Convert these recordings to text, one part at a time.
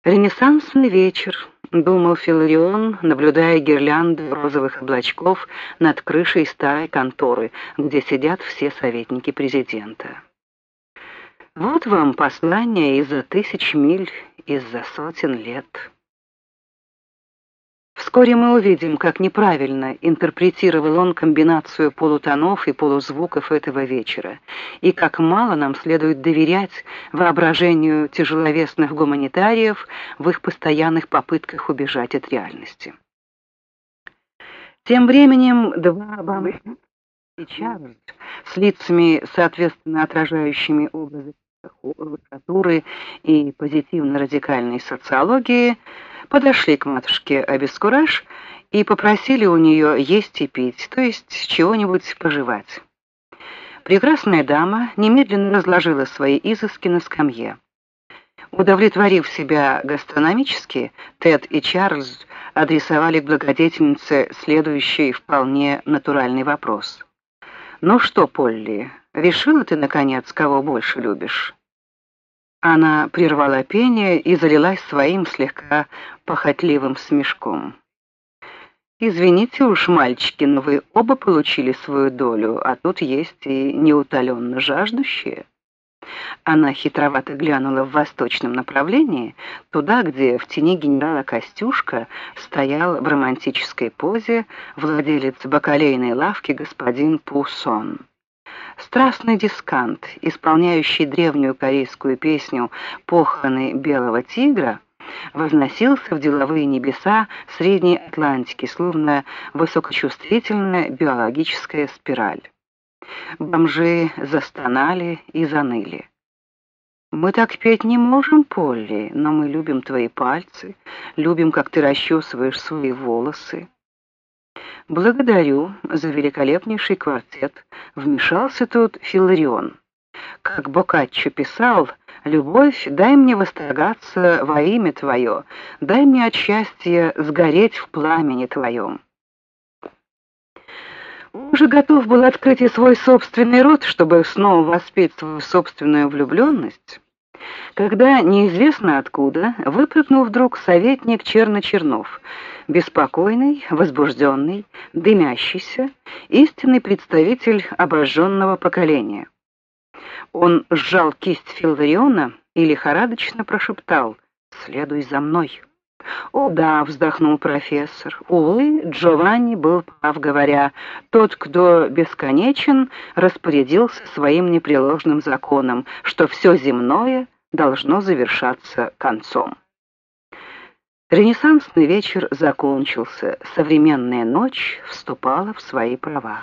Ренессансный вечер, думал Филарион, наблюдая гирлянды розовых облачков над крышей старой конторы, где сидят все советники президента. Вот вам послание из-за тысяч миль, из-за сотен лет. Вскоре мы увидим, как неправильно интерпретировал он комбинацию полутонов и полузвуков этого вечера, и как мало нам следует доверять воображению тяжеловесных гуманитариев в их постоянных попытках убежать от реальности. Тем временем два Обамы и Чарльз с лицами, соответственно отражающими образы литературы и позитивно-радикальной социологии, подошли к матушке Обескураж и попросили у нее есть и пить, то есть чего-нибудь пожевать. Прекрасная дама немедленно разложила свои изыски на скамье. Удовлетворив себя гастрономически, Тед и Чарльз адресовали к благодетельнице следующий вполне натуральный вопрос. «Ну что, Полли, решила ты, наконец, кого больше любишь?» Она прервала пение и залилась своим слегка похотливым смешком. «Извините уж, мальчики, но вы оба получили свою долю, а тут есть и неутоленно жаждущие». Она хитровато глянула в восточном направлении, туда, где в тени генерала Костюшка стоял в романтической позе владелец бакалейной лавки господин Пуссон. Страстный дискант, исполняющий древнюю корейскую песню «Похороны белого тигра», возносился в деловые небеса Средней Атлантики, словно высокочувствительная биологическая спираль. Бомжи застонали и заныли. «Мы так петь не можем, Полли, но мы любим твои пальцы, любим, как ты расчесываешь свои волосы». «Благодарю за великолепнейший квартет», — вмешался тут Филарион. «Как Боккаччо писал, любовь, дай мне восторгаться во имя твое, дай мне от счастья сгореть в пламени твоем». Он уже готов был открыть и свой собственный рот, чтобы снова воспеть свою собственную влюбленность, когда неизвестно откуда выпрыгнул вдруг советник Черночернов, беспокойный, возбужденный, дымящийся, истинный представитель обожженного поколения. Он сжал кисть Филариона и лихорадочно прошептал: «Следуй за мной». «О да», — вздохнул профессор, — «увы, Джованни был прав, говоря, тот, кто бесконечен, распорядился своим непреложным законом, что все земное должно завершаться концом». Ренессансный вечер закончился, современная ночь вступала в свои права.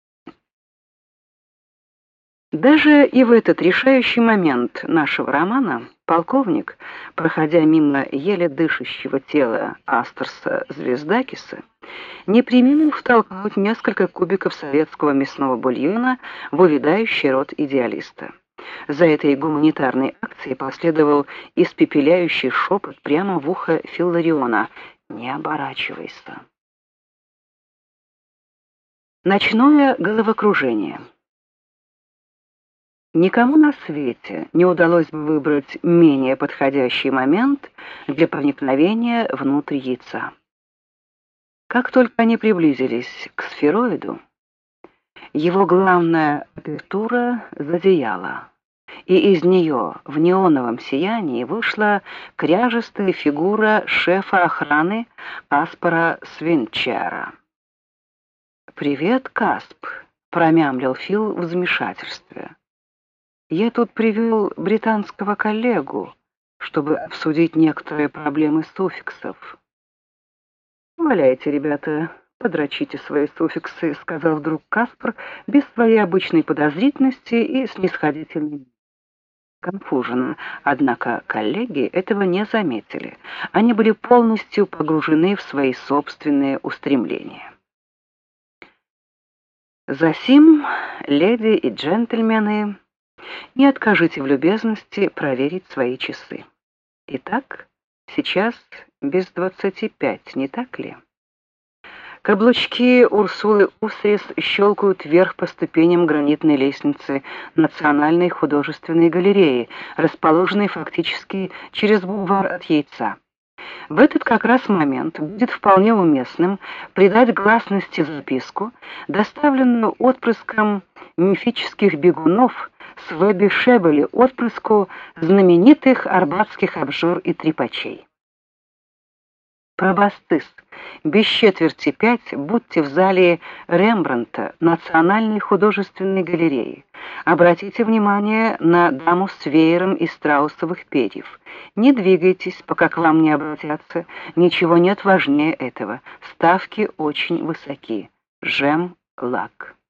Даже и в этот решающий момент нашего романа полковник, проходя мимо еле дышащего тела Астерса Звездакиса, не преминул втолкнуть несколько кубиков советского мясного бульона в увядающий рот идеалиста. За этой гуманитарной акцией последовал испепеляющий шепот прямо в ухо Филариона: «Не оборачивайся». Ночное головокружение. Никому на свете не удалось бы выбрать менее подходящий момент для проникновения внутрь яйца. Как только они приблизились к сфероиду, его главная апертура зазияла, и из нее в неоновом сиянии вышла кряжестая фигура шефа охраны Каспара Свинчера. «Привет, Касп», — промямлил Фил в замешательстве. «Я тут привел британского коллегу, чтобы обсудить некоторые проблемы суффиксов». «Валяйте, ребята, подрочите свои суффиксы», — сказал вдруг Каспар без своей обычной подозрительности и снисходительной конфуженно. Однако коллеги этого не заметили. Они были полностью погружены в свои собственные устремления. Засим, леди и джентльмены, не откажите в любезности проверить свои часы. Итак, сейчас без 25, не так ли? Каблучки Урсулы Усрис щелкают вверх по ступеням гранитной лестницы Национальной художественной галереи, расположенной фактически через бульвар от Яйца. В этот как раз момент будет вполне уместным придать гласности записку, доставленную отпрыском мифических бегунов с Вебби Шебели, отпрыску знаменитых арбатских обжор и трепачей. Пробастыс, без четверти 5 будьте в зале Рембрандта Национальной художественной галереи. Обратите внимание на даму с веером из страусовых перьев. Не двигайтесь, пока к вам не обратятся. Ничего нет важнее этого. Ставки очень высоки. Жем Лак.